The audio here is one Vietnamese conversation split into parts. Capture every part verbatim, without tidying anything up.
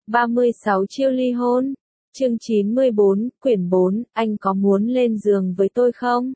ba mươi sáu chiêu ly hôn. Chương chín mươi bốn, quyển bốn, anh có muốn lên giường với tôi không?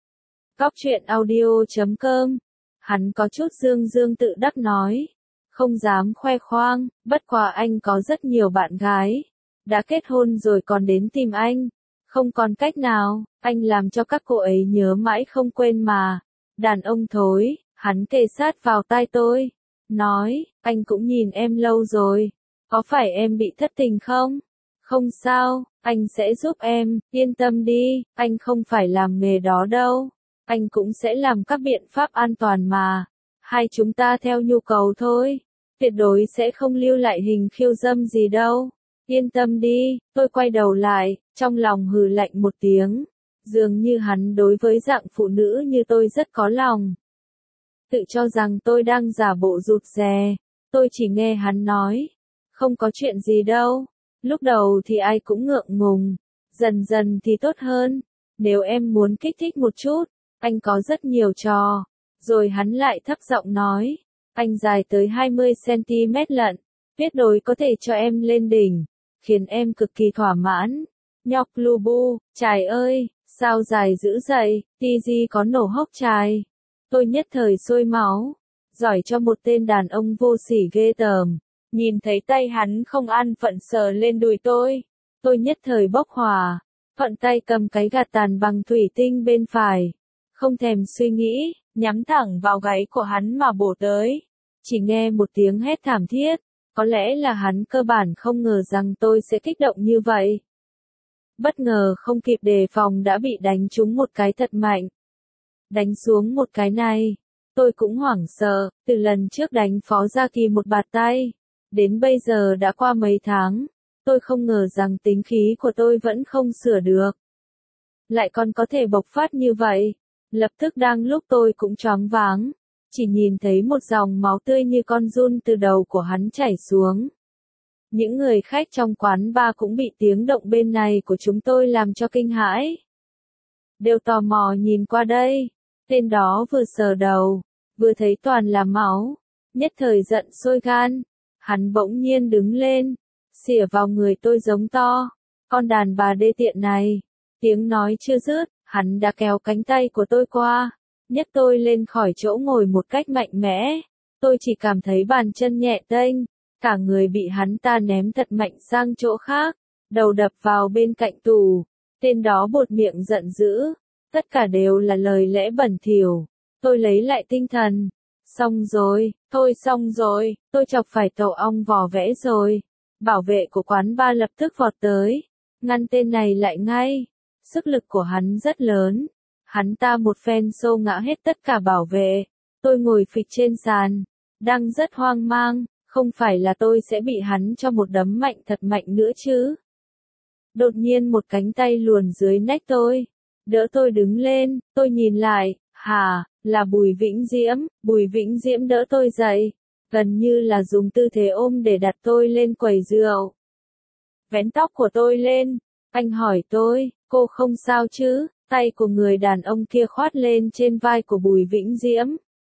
Cóc truyện audio chấm com. Hắn có chút dương dương tự đắc nói. Không dám khoe khoang, bất quá anh có rất nhiều bạn gái. Đã kết hôn rồi còn đến tìm anh. Không còn cách nào, anh làm cho các cô ấy nhớ mãi không quên mà. Đàn ông thối, hắn kề sát vào tai tôi. Nói, anh cũng nhìn em lâu rồi. Có phải em bị thất tình không? Không sao, anh sẽ giúp em, yên tâm đi, anh không phải làm nghề đó đâu. Anh cũng sẽ làm các biện pháp an toàn mà. Hai chúng ta theo nhu cầu thôi. Tuyệt đối sẽ không lưu lại hình khiêu dâm gì đâu. Yên tâm đi, tôi quay đầu lại, trong lòng hừ lạnh một tiếng. Dường như hắn đối với dạng phụ nữ như tôi rất có lòng. Tự cho rằng tôi đang giả bộ rụt rè. Tôi chỉ nghe hắn nói. Không có chuyện gì đâu. Lúc đầu thì ai cũng ngượng ngùng. Dần dần thì tốt hơn. Nếu em muốn kích thích một chút, anh có rất nhiều trò. Rồi hắn lại thấp giọng nói. Anh dài tới hai mươi xăng ti mét lận. Tuyệt đối có thể cho em lên đỉnh. Khiến em cực kỳ thỏa mãn. Nhóc Lubu, trời ơi, sao dài dữ dậy, Tigi có nổ hốc trời. Tôi nhất thời sôi máu. Giỏi cho một tên đàn ông vô sỉ ghê tởm. Nhìn thấy tay hắn không an phận sờ lên đùi tôi. Tôi nhất thời bốc hỏa. Thuận tay cầm cái gạt tàn bằng thủy tinh bên phải. Không thèm suy nghĩ, nhắm thẳng vào gáy của hắn mà bổ tới. Chỉ nghe một tiếng hét thảm thiết. Có lẽ là hắn cơ bản không ngờ rằng tôi sẽ kích động như vậy. Bất ngờ không kịp đề phòng đã bị đánh trúng một cái thật mạnh. Đánh xuống một cái này. Tôi cũng hoảng sợ, từ lần trước đánh Phó Gia Kỳ một bạt tay. Đến bây giờ đã qua mấy tháng. Tôi không ngờ rằng tính khí của tôi vẫn không sửa được. Lại còn có thể bộc phát như vậy. Lập tức đang lúc tôi cũng choáng váng. Chỉ nhìn thấy một dòng máu tươi như con giun từ đầu của hắn chảy xuống. Những người khách trong quán bar cũng bị tiếng động bên này của chúng tôi làm cho kinh hãi. Đều tò mò nhìn qua đây. Tên đó vừa sờ đầu, vừa thấy toàn là máu. Nhất thời giận sôi gan. Hắn bỗng nhiên đứng lên. Xỉa vào người tôi giống to. Con đàn bà đê tiện này. Tiếng nói chưa dứt, hắn đã kéo cánh tay của tôi qua. Nhấc tôi lên khỏi chỗ ngồi một cách mạnh mẽ. Tôi chỉ cảm thấy bàn chân nhẹ tênh. Cả người bị hắn ta ném thật mạnh sang chỗ khác. Đầu đập vào bên cạnh tủ. Tên đó buột miệng giận dữ. Tất cả đều là lời lẽ bẩn thỉu. Tôi lấy lại tinh thần. Xong rồi, thôi xong rồi, tôi chọc phải tổ ong vò vẽ rồi. Bảo vệ của quán bar lập tức vọt tới. Ngăn tên này lại ngay. Sức lực của hắn rất lớn. Hắn ta một phen xô ngã hết tất cả bảo vệ. Tôi ngồi phịch trên sàn. Đang rất hoang mang. Không phải là tôi sẽ bị hắn cho một đấm mạnh thật mạnh nữa chứ. Đột nhiên một cánh tay luồn dưới nách tôi. Đỡ tôi đứng lên. Tôi nhìn lại. Hà, là Bùi Vĩnh Diễm. Bùi Vĩnh Diễm đỡ tôi dậy. Gần như là dùng tư thế ôm để đặt tôi lên quầy rượu. Vén tóc của tôi lên. Anh hỏi tôi, cô không sao chứ? Tay của người đàn ông kia khoát lên trên vai của Bùi Vĩnh Diễm.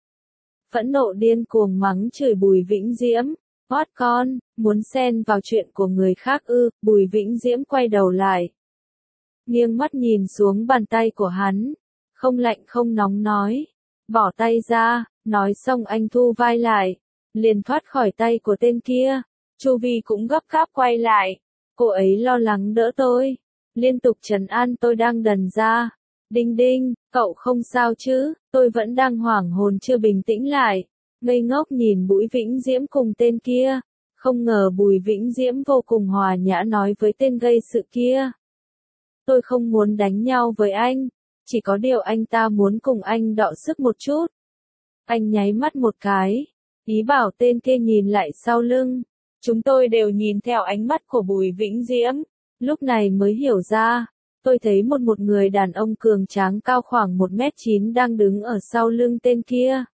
Phẫn nộ điên cuồng mắng chửi Bùi Vĩnh Diễm. Hót con, muốn xen vào chuyện của người khác ư? Bùi Vĩnh Diễm quay đầu lại. Nghiêng mắt nhìn xuống bàn tay của hắn. Không lạnh không nóng nói. Bỏ tay ra, nói xong anh thu vai lại. Liền thoát khỏi tay của tên kia. Chu Vi cũng gấp gáp quay lại. Cô ấy lo lắng đỡ tôi. Liên tục trấn an tôi đang đần ra. Đinh đinh, cậu không sao chứ? Tôi vẫn đang hoảng hồn chưa bình tĩnh lại. Ngây ngốc nhìn Bùi Vĩnh Diễm cùng tên kia. Không ngờ Bùi Vĩnh Diễm vô cùng hòa nhã nói với tên gây sự kia. Tôi không muốn đánh nhau với anh. Chỉ có điều anh ta muốn cùng anh đọ sức một chút. Anh nháy mắt một cái. Ý bảo tên kia nhìn lại sau lưng. Chúng tôi đều nhìn theo ánh mắt của Bùi Vĩnh Diễm. Lúc này mới hiểu ra. Tôi thấy một một người đàn ông cường tráng cao khoảng một mét chín đang đứng ở sau lưng tên kia.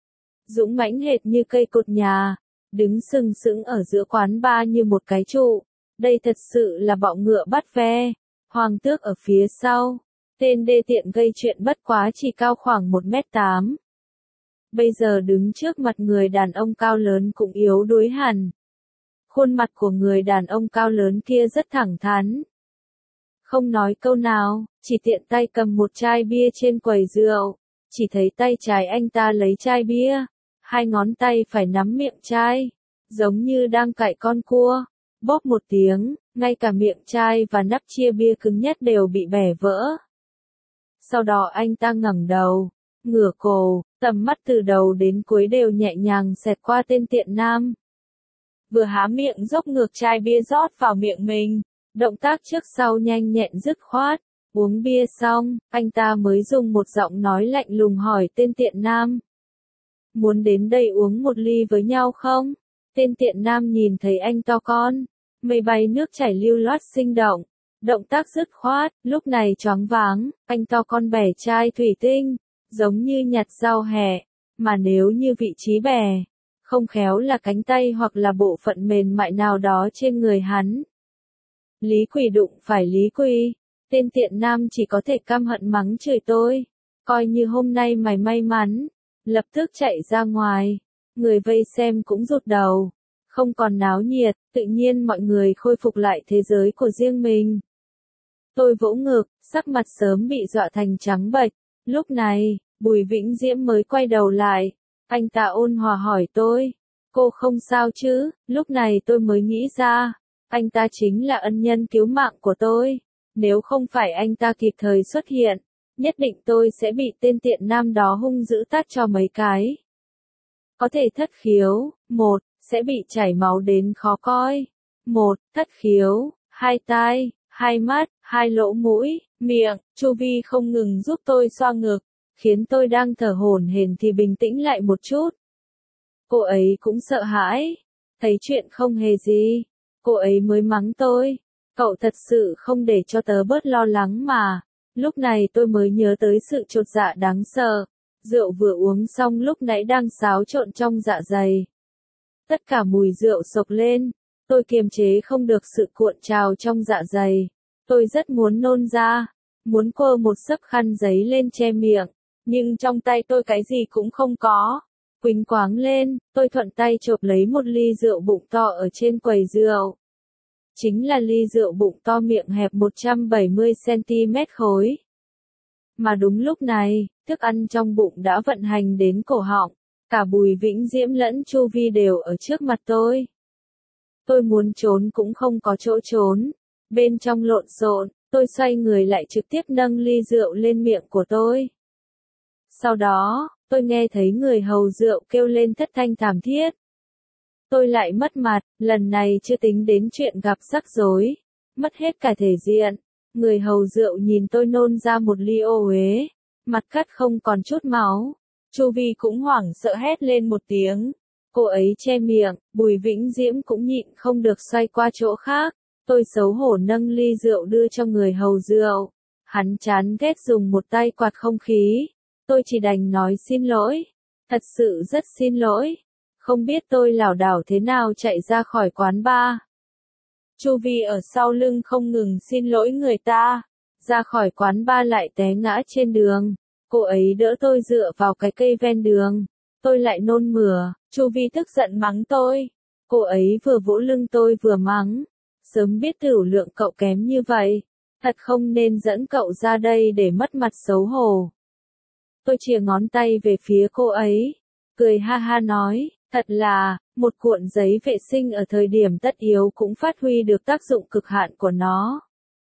Dũng mãnh hệt như cây cột nhà. Đứng sừng sững ở giữa quán bar như một cái trụ. Đây thật sự là bọ ngựa bắt ve. Hoàng Tước ở phía sau. Tên đê tiện gây chuyện bất quá chỉ cao khoảng một mét tám. Bây giờ đứng trước mặt người đàn ông cao lớn cũng yếu đuối hẳn. Khuôn mặt của người đàn ông cao lớn kia rất thẳng thắn. Không nói câu nào, chỉ tiện tay cầm một chai bia trên quầy rượu. Chỉ thấy tay trái anh ta lấy chai bia, hai ngón tay phải nắm miệng chai, giống như đang cạy con cua. Bóp một tiếng, ngay cả miệng chai và nắp chia bia cứng nhất đều bị bẻ vỡ. Sau đó anh ta ngẩng đầu, ngửa cổ, tầm mắt từ đầu đến cuối đều nhẹ nhàng xẹt qua tên tiện nam. Vừa há miệng dốc ngược chai bia rót vào miệng mình, động tác trước sau nhanh nhẹn dứt khoát. Uống bia xong, anh ta mới dùng một giọng nói lạnh lùng hỏi tên tiện nam. Muốn đến đây uống một ly với nhau không? Tên tiện nam nhìn thấy anh to con, mây bay nước chảy lưu loát sinh động, động tác dứt khoát, lúc này choáng váng, anh to con bẻ chai thủy tinh, giống như nhặt rau hẹ, mà nếu như vị trí bẻ, không khéo là cánh tay hoặc là bộ phận mềm mại nào đó trên người hắn. Lý Quỳ đụng phải Lý Quỳ. Tên tiện nam chỉ có thể căm hận mắng chửi tôi. Coi như hôm nay mày may mắn. Lập tức chạy ra ngoài. Người vây xem cũng rụt đầu. Không còn náo nhiệt, tự nhiên mọi người khôi phục lại thế giới của riêng mình. Tôi vỗ ngực, sắc mặt sớm bị dọa thành trắng bệch. Lúc này, Bùi Vĩnh Diễm mới quay đầu lại. Anh ta ôn hòa hỏi tôi. Cô không sao chứ? Lúc này tôi mới nghĩ ra. Anh ta chính là ân nhân cứu mạng của tôi. Nếu không phải anh ta kịp thời xuất hiện, nhất định tôi sẽ bị tên tiện nam đó hung dữ tát cho mấy cái. Có thể thất khiếu, một, sẽ bị chảy máu đến khó coi. Một, thất khiếu, hai tai, hai mắt, hai lỗ mũi, miệng. Chu Vi không ngừng giúp tôi xoa ngực, khiến tôi đang thở hổn hển thì bình tĩnh lại một chút. Cô ấy cũng sợ hãi, thấy chuyện không hề gì, cô ấy mới mắng tôi. Cậu thật sự không để cho tớ bớt lo lắng mà. Lúc này tôi mới nhớ tới sự chột dạ đáng sợ. Rượu vừa uống xong lúc nãy đang xáo trộn trong dạ dày. Tất cả mùi rượu sộc lên. Tôi kiềm chế không được sự cuộn trào trong dạ dày. Tôi rất muốn nôn ra. Muốn quơ một xấp khăn giấy lên che miệng. Nhưng trong tay tôi cái gì cũng không có. Quỳnh quáng lên, tôi thuận tay chộp lấy một ly rượu bụng to ở trên quầy rượu. Chính là ly rượu bụng to miệng hẹp một trăm bảy mươi xăng-ti-mét khối. Mà đúng lúc này, thức ăn trong bụng đã vận hành đến cổ họng, cả Bùi Vĩnh Diễm lẫn Chu Vi đều ở trước mặt tôi. Tôi muốn trốn cũng không có chỗ trốn, bên trong lộn xộn, tôi xoay người lại trực tiếp nâng ly rượu lên miệng của tôi. Sau đó, tôi nghe thấy người hầu rượu kêu lên thất thanh thảm thiết. Tôi lại mất mặt, lần này chưa tính đến chuyện gặp rắc rối, mất hết cả thể diện. Người hầu rượu nhìn tôi nôn ra một ly ô uế, mặt cắt không còn chút máu. Chu Vi cũng hoảng sợ hét lên một tiếng. Cô ấy che miệng, Bùi Vĩnh Diễm cũng nhịn không được xoay qua chỗ khác. Tôi xấu hổ nâng ly rượu đưa cho người hầu rượu. Hắn chán ghét dùng một tay quạt không khí. Tôi chỉ đành nói xin lỗi. Thật sự rất xin lỗi. Không biết tôi lảo đảo thế nào chạy ra khỏi quán bar. Chu Vi ở sau lưng không ngừng xin lỗi người ta. Ra khỏi quán bar lại té ngã trên đường. Cô ấy đỡ tôi dựa vào cái cây ven đường. Tôi lại nôn mửa. Chu Vi tức giận mắng tôi. Cô ấy vừa vỗ lưng tôi vừa mắng. Sớm biết tửu lượng cậu kém như vậy. Thật không nên dẫn cậu ra đây để mất mặt xấu hổ. Tôi chìa ngón tay về phía cô ấy. Cười ha ha nói. Thật là, một cuộn giấy vệ sinh ở thời điểm tất yếu cũng phát huy được tác dụng cực hạn của nó.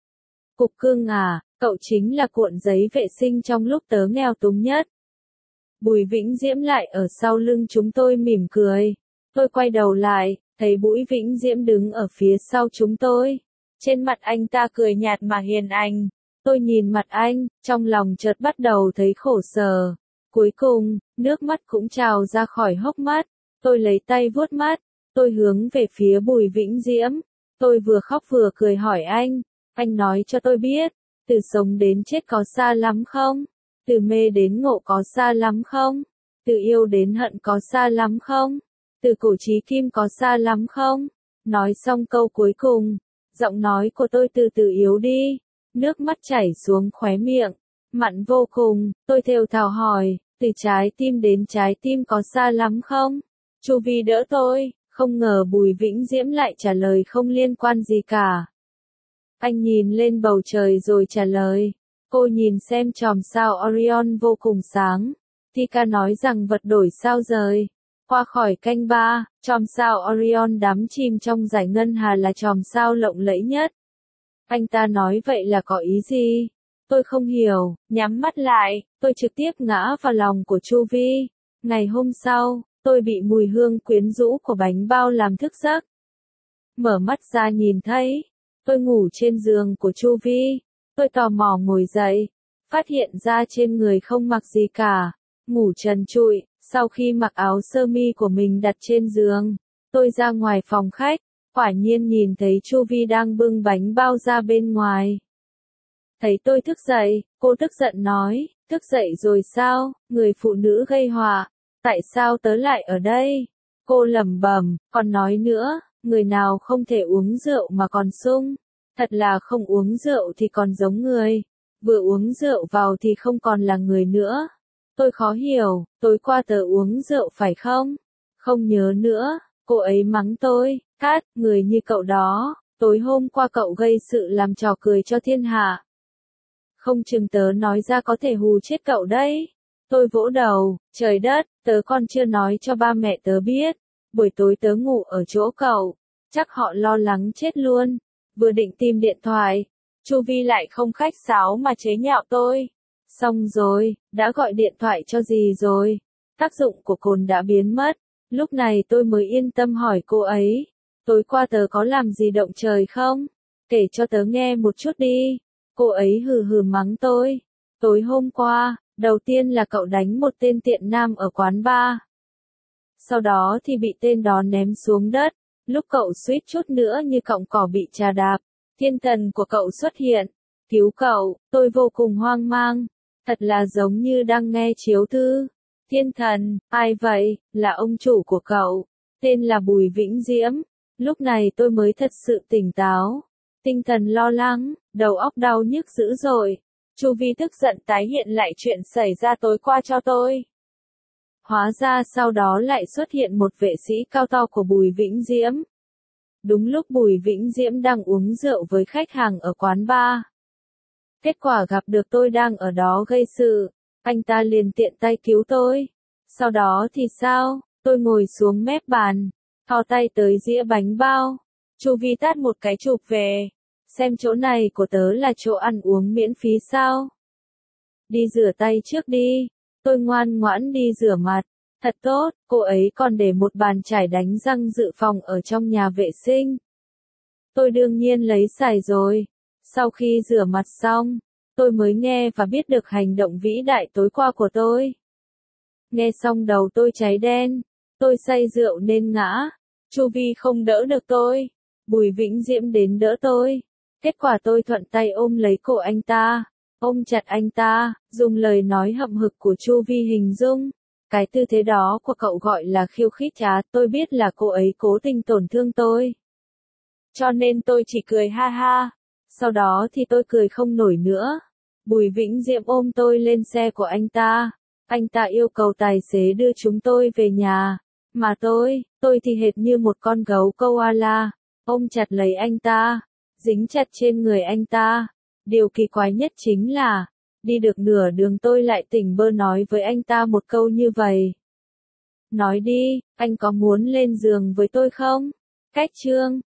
Cục cưng à, cậu chính là cuộn giấy vệ sinh trong lúc tớ nghèo túng nhất. Bùi Vĩnh Diễm lại ở sau lưng chúng tôi mỉm cười. Tôi quay đầu lại, thấy Bùi Vĩnh Diễm đứng ở phía sau chúng tôi. Trên mặt anh ta cười nhạt mà hiền anh. Tôi nhìn mặt anh, trong lòng chợt bắt đầu thấy khổ sở. Cuối cùng, nước mắt cũng trào ra khỏi hốc mắt. Tôi lấy tay vuốt mắt, tôi hướng về phía Bùi Vĩnh Diễm. Tôi vừa khóc vừa cười hỏi anh, anh nói cho tôi biết, từ sống đến chết có xa lắm không? Từ mê đến ngộ có xa lắm không? Từ yêu đến hận có xa lắm không? Từ cổ chí kim có xa lắm không? Nói xong câu cuối cùng, giọng nói của tôi từ từ yếu đi, nước mắt chảy xuống khóe miệng, mặn vô cùng. Tôi thều thào hỏi, từ trái tim đến trái tim có xa lắm không? Chu Vi đỡ tôi, Không ngờ Bùi Vĩnh Diễm lại trả lời không liên quan gì cả. Anh nhìn lên bầu trời rồi trả lời. Cô nhìn xem chòm sao Orion vô cùng sáng. Tika nói rằng vật đổi sao rời. Qua khỏi canh ba, chòm sao Orion đắm chìm trong dải ngân hà là chòm sao lộng lẫy nhất. Anh ta nói vậy là có ý gì? Tôi không hiểu, nhắm mắt lại, tôi trực tiếp ngã vào lòng của Chu Vi. Ngày hôm sau, tôi bị mùi hương quyến rũ của bánh bao làm thức giấc. Mở mắt ra nhìn thấy, tôi ngủ trên giường của Chu Vi. Tôi tò mò ngồi dậy, phát hiện ra trên người không mặc gì cả, ngủ trần trụi. Sau khi mặc áo sơ mi của mình đặt trên giường, tôi ra ngoài phòng khách, quả nhiên nhìn thấy Chu Vi đang bưng bánh bao ra bên ngoài. Thấy tôi thức dậy, cô tức giận nói, thức dậy rồi sao, người phụ nữ gây họa, tại sao tớ lại ở đây? Cô lẩm bẩm, còn nói nữa, người nào không thể uống rượu mà còn sung, thật là không uống rượu thì còn giống người, vừa uống rượu vào thì không còn là người nữa. Tôi khó hiểu, tối qua tớ uống rượu phải không? Không nhớ nữa, cô ấy mắng tôi, Cát, người như cậu đó, tối hôm qua cậu gây sự làm trò cười cho thiên hạ. Không chừng tớ nói ra có thể hù chết cậu đấy. Tôi vỗ đầu, trời đất, tớ còn chưa nói cho ba mẹ tớ biết. Buổi tối tớ ngủ ở chỗ cậu, chắc họ lo lắng chết luôn. Vừa định tìm điện thoại, Chu Vi lại không khách sáo mà chế nhạo tôi. Xong rồi, đã gọi điện thoại cho gì rồi? Tác dụng của cồn đã biến mất. Lúc này tôi mới yên tâm hỏi cô ấy. Tối qua tớ có làm gì động trời không? Kể cho tớ nghe một chút đi. Cô ấy hừ hừ mắng tôi. Tối hôm qua, đầu tiên là cậu đánh một tên tiện nam ở quán bar. Sau đó thì bị tên đó ném xuống đất. Lúc cậu suýt chút nữa như cọng cỏ bị trà đạp, thiên thần của cậu xuất hiện. Cứu cậu, tôi vô cùng hoang mang. Thật là giống như đang nghe chiếu thư. Thiên thần, ai vậy? Là ông chủ của cậu. Tên là Bùi Vĩnh Diễm. Lúc này tôi mới thật sự tỉnh táo. Tinh thần lo lắng, đầu óc đau nhức dữ dội. Chu Vi tức giận tái hiện lại chuyện xảy ra tối qua cho tôi. Hóa ra sau đó lại xuất hiện một vệ sĩ cao to của Bùi Vĩnh Diễm. Đúng lúc Bùi Vĩnh Diễm đang uống rượu với khách hàng ở quán bar. Kết quả gặp được tôi đang ở đó gây sự, anh ta liền tiện tay cứu tôi. Sau đó thì sao? Tôi ngồi xuống mép bàn, thò tay tới dĩa bánh bao. Chu Vi tát một cái chụp về. Xem chỗ này của tớ là chỗ ăn uống miễn phí sao? Đi rửa tay trước đi. Tôi ngoan ngoãn đi rửa mặt. Thật tốt, cô ấy còn để một bàn chải đánh răng dự phòng ở trong nhà vệ sinh. Tôi đương nhiên lấy xài rồi. Sau khi rửa mặt xong, tôi mới nghe và biết được hành động vĩ đại tối qua của tôi. Nghe xong đầu tôi cháy đen. Tôi say rượu nên ngã. Chu Vi không đỡ được tôi. Bùi Vĩnh Diễm đến đỡ tôi. Kết quả tôi thuận tay ôm lấy cổ anh ta, ôm chặt anh ta, dùng lời nói hậm hực của Chu Vi hình dung. Cái tư thế đó của cậu gọi là khiêu khích á, tôi biết là cô ấy cố tình tổn thương tôi. Cho nên tôi chỉ cười ha ha. Sau đó thì tôi cười không nổi nữa. Bùi Vĩnh Diễm ôm tôi lên xe của anh ta. Anh ta yêu cầu tài xế đưa chúng tôi về nhà. Mà tôi, tôi thì hệt như một con gấu koala, ôm chặt lấy anh ta, dính chặt trên người anh ta. Điều kỳ quái nhất chính là, đi được nửa đường tôi lại tỉnh bơ nói với anh ta một câu như vậy. Nói đi, anh có muốn lên giường với tôi không? Cách chương